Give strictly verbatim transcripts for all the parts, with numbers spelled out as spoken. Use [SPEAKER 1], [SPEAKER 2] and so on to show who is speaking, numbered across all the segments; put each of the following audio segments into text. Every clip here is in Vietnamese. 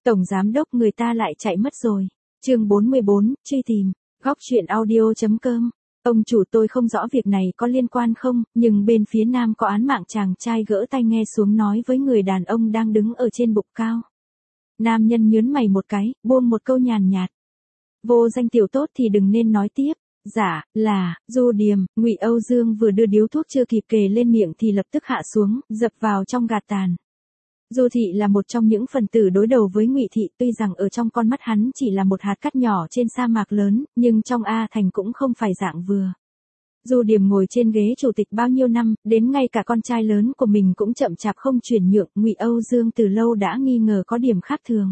[SPEAKER 1] Tổng giám đốc người ta lại chạy mất rồi. Chương bốn mươi bốn, truy tìm. Góc truyện audio chấm com. Ông chủ, tôi không rõ việc này có liên quan không, nhưng bên phía nam có án mạng. Chàng trai gỡ tai nghe xuống nói với người đàn ông đang đứng ở trên bục cao. Nam nhân nhớn mày một cái, buông một câu nhàn nhạt. Vô danh tiểu tốt thì đừng nên nói tiếp. Dạ, là, Du Điềm. Ngụy Âu Dương vừa đưa điếu thuốc chưa kịp kề lên miệng thì lập tức hạ xuống, dập vào trong gạt tàn. Du Thị là một trong những phần tử đối đầu với Ngụy Thị, tuy rằng ở trong con mắt hắn chỉ là một hạt cát nhỏ trên sa mạc lớn, nhưng trong A Thành cũng không phải dạng vừa. Du Điềm ngồi trên ghế chủ tịch bao nhiêu năm, đến ngay cả con trai lớn của mình cũng chậm chạp không chuyển nhượng, Ngụy Âu Dương từ lâu đã nghi ngờ có điểm khác thường.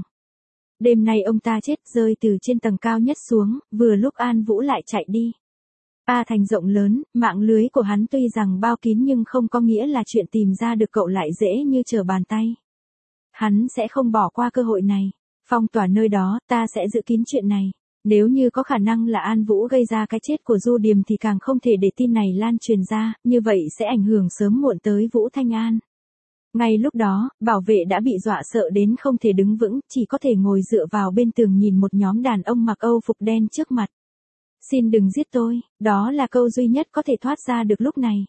[SPEAKER 1] Đêm nay ông ta chết rơi từ trên tầng cao nhất xuống, vừa lúc An Vũ lại chạy đi. A Thành rộng lớn, mạng lưới của hắn tuy rằng bao kín nhưng không có nghĩa là chuyện tìm ra được cậu lại dễ như trở bàn tay. Hắn sẽ không bỏ qua cơ hội này. Phong tỏa nơi đó, ta sẽ giữ kín chuyện này. Nếu như có khả năng là An Vũ gây ra cái chết của Du Điềm thì càng không thể để tin này lan truyền ra, như vậy sẽ ảnh hưởng sớm muộn tới Vũ Thanh An. Ngay lúc đó, bảo vệ đã bị dọa sợ đến không thể đứng vững, chỉ có thể ngồi dựa vào bên tường nhìn một nhóm đàn ông mặc Âu phục đen trước mặt. Xin đừng giết tôi, đó là câu duy nhất có thể thoát ra được lúc này.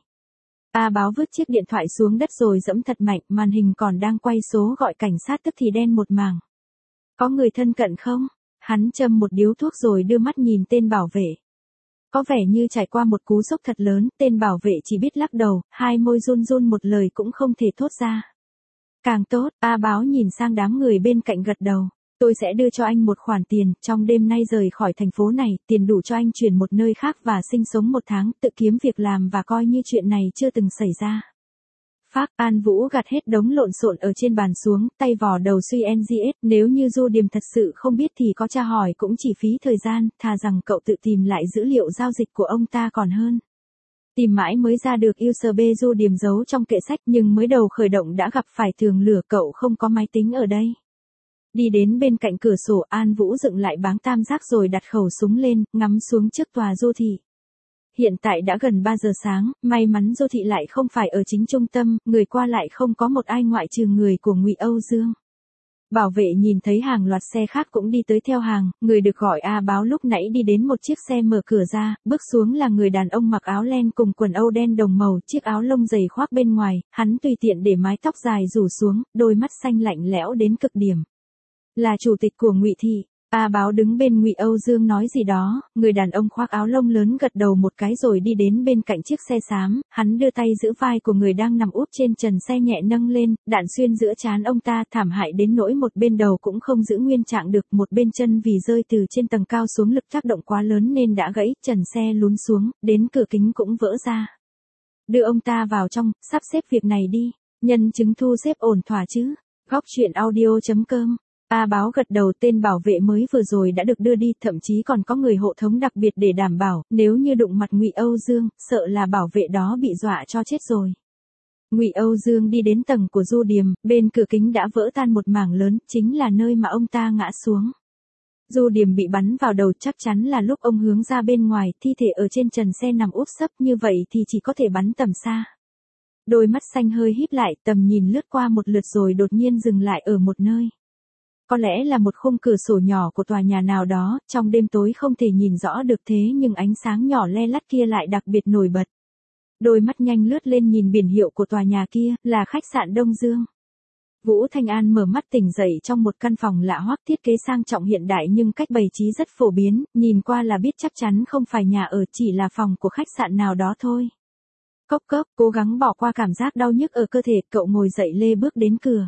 [SPEAKER 1] A Báo vứt chiếc điện thoại xuống đất rồi giẫm thật mạnh, màn hình còn đang quay số gọi cảnh sát tức thì đen một mảng. Có người thân cận không? Hắn châm một điếu thuốc rồi đưa mắt nhìn tên bảo vệ. Có vẻ như trải qua một cú sốc thật lớn, tên bảo vệ chỉ biết lắc đầu, hai môi run run một lời cũng không thể thốt ra. Càng tốt, A Báo nhìn sang đám người bên cạnh gật đầu. Tôi sẽ đưa cho anh một khoản tiền, trong đêm nay rời khỏi thành phố này, tiền đủ cho anh chuyển một nơi khác và sinh sống một tháng, tự kiếm việc làm và coi như chuyện này chưa từng xảy ra. Phác, An Vũ gạt hết đống lộn xộn ở trên bàn xuống, tay vò đầu suy en giê ét, nếu như Du Điềm thật sự không biết thì có tra hỏi cũng chỉ phí thời gian, thà rằng cậu tự tìm lại dữ liệu giao dịch của ông ta còn hơn. Tìm mãi mới ra được u ét bê Du Điềm giấu trong kệ sách nhưng mới đầu khởi động đã gặp phải tường lửa, cậu không có máy tính ở đây. Đi đến bên cạnh cửa sổ, An Vũ dựng lại báng tam giác rồi đặt khẩu súng lên, ngắm xuống trước tòa Du Thị. Hiện tại đã gần ba giờ sáng, may mắn Du Thị lại không phải ở chính trung tâm, người qua lại không có một ai ngoại trừ người của Ngụy Âu Dương. Bảo vệ nhìn thấy hàng loạt xe khác cũng đi tới theo hàng, người được gọi A Báo lúc nãy đi đến một chiếc xe mở cửa ra, bước xuống là người đàn ông mặc áo len cùng quần âu đen đồng màu, chiếc áo lông dày khoác bên ngoài, hắn tùy tiện để mái tóc dài rủ xuống, đôi mắt xanh lạnh lẽo đến cực điểm. Là chủ tịch của Ngụy Thị. A Báo đứng bên Ngụy Âu Dương nói gì đó, người đàn ông khoác áo lông lớn gật đầu một cái rồi đi đến bên cạnh chiếc xe xám, hắn đưa tay giữ vai của người đang nằm úp trên trần xe nhẹ nâng lên, đạn xuyên giữa trán ông ta thảm hại đến nỗi một bên đầu cũng không giữ nguyên trạng được, một bên chân vì rơi từ trên tầng cao xuống lực tác động quá lớn nên đã gãy, trần xe lún xuống, đến cửa kính cũng vỡ ra. Đưa ông ta vào trong, sắp xếp việc này đi, nhân chứng thu xếp ổn thỏa chứ. Góc truyện audio chấm com. A Báo gật đầu, tên bảo vệ mới vừa rồi đã được đưa đi, thậm chí còn có người hộ tống đặc biệt để đảm bảo, nếu như đụng mặt Ngụy Âu Dương, sợ là bảo vệ đó bị dọa cho chết rồi. Ngụy Âu Dương đi đến tầng của Du Điềm, bên cửa kính đã vỡ tan một mảng lớn, chính là nơi mà ông ta ngã xuống. Du Điềm bị bắn vào đầu, chắc chắn là lúc ông hướng ra bên ngoài, thi thể ở trên trần xe nằm úp sấp như vậy thì chỉ có thể bắn tầm xa. Đôi mắt xanh hơi híp lại, tầm nhìn lướt qua một lượt rồi đột nhiên dừng lại ở một nơi. Có lẽ là một khung cửa sổ nhỏ của tòa nhà nào đó, trong đêm tối không thể nhìn rõ được thế nhưng ánh sáng nhỏ le lắt kia lại đặc biệt nổi bật. Đôi mắt nhanh lướt lên nhìn biển hiệu của tòa nhà kia, là khách sạn Đông Dương. Vũ Thanh An mở mắt tỉnh dậy trong một căn phòng lạ hoắc, thiết kế sang trọng hiện đại nhưng cách bày trí rất phổ biến, nhìn qua là biết chắc chắn không phải nhà ở, chỉ là phòng của khách sạn nào đó thôi. Cốc cốc, cố gắng bỏ qua cảm giác đau nhức ở cơ thể, cậu ngồi dậy lê bước đến cửa.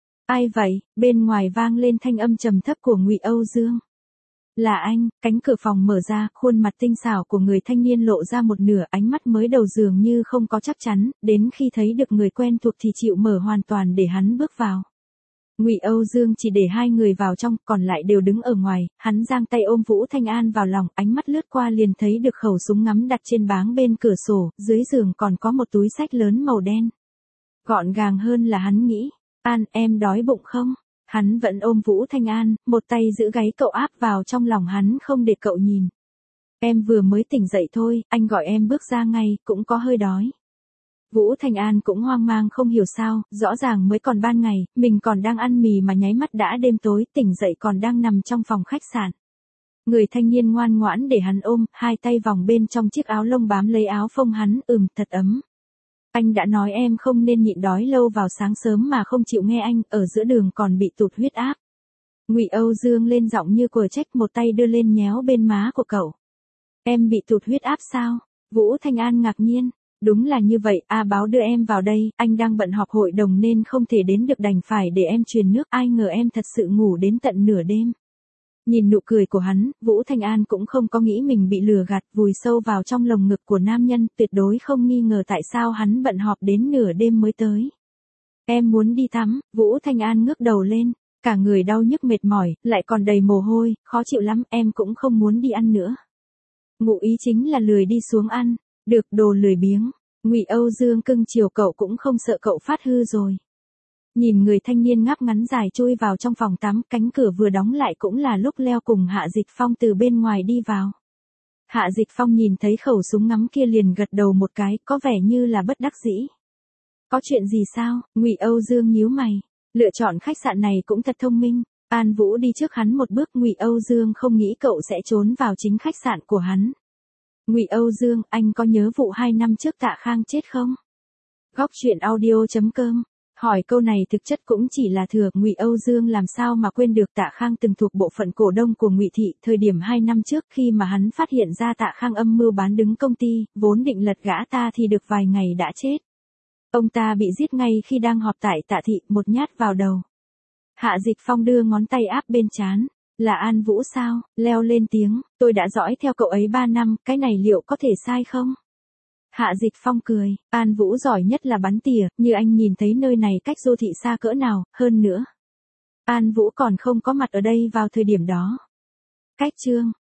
[SPEAKER 1] Ai vậy? Bên ngoài vang lên thanh âm trầm thấp của Ngụy Âu Dương. Là anh. Cánh cửa phòng mở ra, khuôn mặt tinh xảo của người thanh niên lộ ra một nửa, ánh mắt mới đầu dường như không có chắc chắn, đến khi thấy được người quen thuộc thì chịu mở hoàn toàn để hắn bước vào. Ngụy Âu Dương chỉ để hai người vào trong, còn lại đều đứng ở ngoài, hắn giang tay ôm Vũ Thanh An vào lòng, ánh mắt lướt qua liền thấy được khẩu súng ngắm đặt trên báng bên cửa sổ, dưới giường còn có một túi xách lớn màu đen. Gọn gàng hơn là hắn nghĩ. An, em đói bụng không? Hắn vẫn ôm Vũ Thanh An, một tay giữ gáy cậu áp vào trong lòng hắn không để cậu nhìn. Em vừa mới tỉnh dậy thôi, anh gọi em bước ra ngay, cũng có hơi đói. Vũ Thanh An cũng hoang mang không hiểu sao, rõ ràng mới còn ban ngày, mình còn đang ăn mì mà nháy mắt đã đêm tối, tỉnh dậy còn đang nằm trong phòng khách sạn. Người thanh niên ngoan ngoãn để hắn ôm, hai tay vòng bên trong chiếc áo lông bám lấy áo phông hắn, ừm, thật ấm. Anh đã nói em không nên nhịn đói lâu vào sáng sớm mà không chịu nghe anh, ở giữa đường còn bị tụt huyết áp. Ngụy Âu Dương lên giọng như của trách, một tay đưa lên nhéo bên má của cậu. Em bị tụt huyết áp sao? Vũ Thanh An ngạc nhiên. Đúng là như vậy, A Báo đưa em vào đây, anh đang bận họp hội đồng nên không thể đến được, đành phải để em truyền nước, ai ngờ em thật sự ngủ đến tận nửa đêm. Nhìn nụ cười của hắn, Vũ Thanh An cũng không có nghĩ mình bị lừa gạt, vùi sâu vào trong lồng ngực của nam nhân, tuyệt đối không nghi ngờ tại sao hắn bận họp đến nửa đêm mới tới. Em muốn đi tắm, Vũ Thanh An ngước đầu lên, cả người đau nhức mệt mỏi, lại còn đầy mồ hôi, khó chịu lắm, em cũng không muốn đi ăn nữa. Ngụ ý chính là lười đi xuống ăn, được đồ lười biếng. Ngụy Âu Dương cưng chiều cậu cũng không sợ cậu phát hư rồi. Nhìn người thanh niên ngáp ngắn dài chui vào trong phòng tắm, cánh cửa vừa đóng lại cũng là lúc Leo cùng Hạ Dịch Phong từ bên ngoài đi vào. Hạ Dịch Phong nhìn thấy khẩu súng ngắm kia liền gật đầu một cái, có vẻ như là bất đắc dĩ. Có chuyện gì sao? Ngụy Âu Dương nhíu mày. Lựa chọn khách sạn này cũng thật thông minh. An Vũ đi trước hắn một bước, Ngụy Âu Dương không nghĩ cậu sẽ trốn vào chính khách sạn của hắn. Ngụy Âu Dương, anh có nhớ vụ hai năm trước Tạ Khang chết không? Góc truyện audio chấm com. Hỏi câu này thực chất cũng chỉ là thừa, Ngụy Âu Dương làm sao mà quên được Tạ Khang từng thuộc bộ phận cổ đông của Ngụy thị, thời điểm hai năm trước khi mà hắn phát hiện ra Tạ Khang âm mưu bán đứng công ty, vốn định lật gã ta thì được vài ngày đã chết. Ông ta bị giết ngay khi đang họp tại Tạ thị, một nhát vào đầu. Hạ Dịch Phong đưa ngón tay áp bên trán. Là An Vũ sao? Leo lên tiếng, tôi đã dõi theo cậu ấy ba năm, cái này liệu có thể sai không? Hạ Dịch Phong cười, An Vũ giỏi nhất là bắn tỉa, như anh nhìn thấy nơi này cách đô thị xa cỡ nào, hơn nữa. An Vũ còn không có mặt ở đây vào thời điểm đó. Cách chương.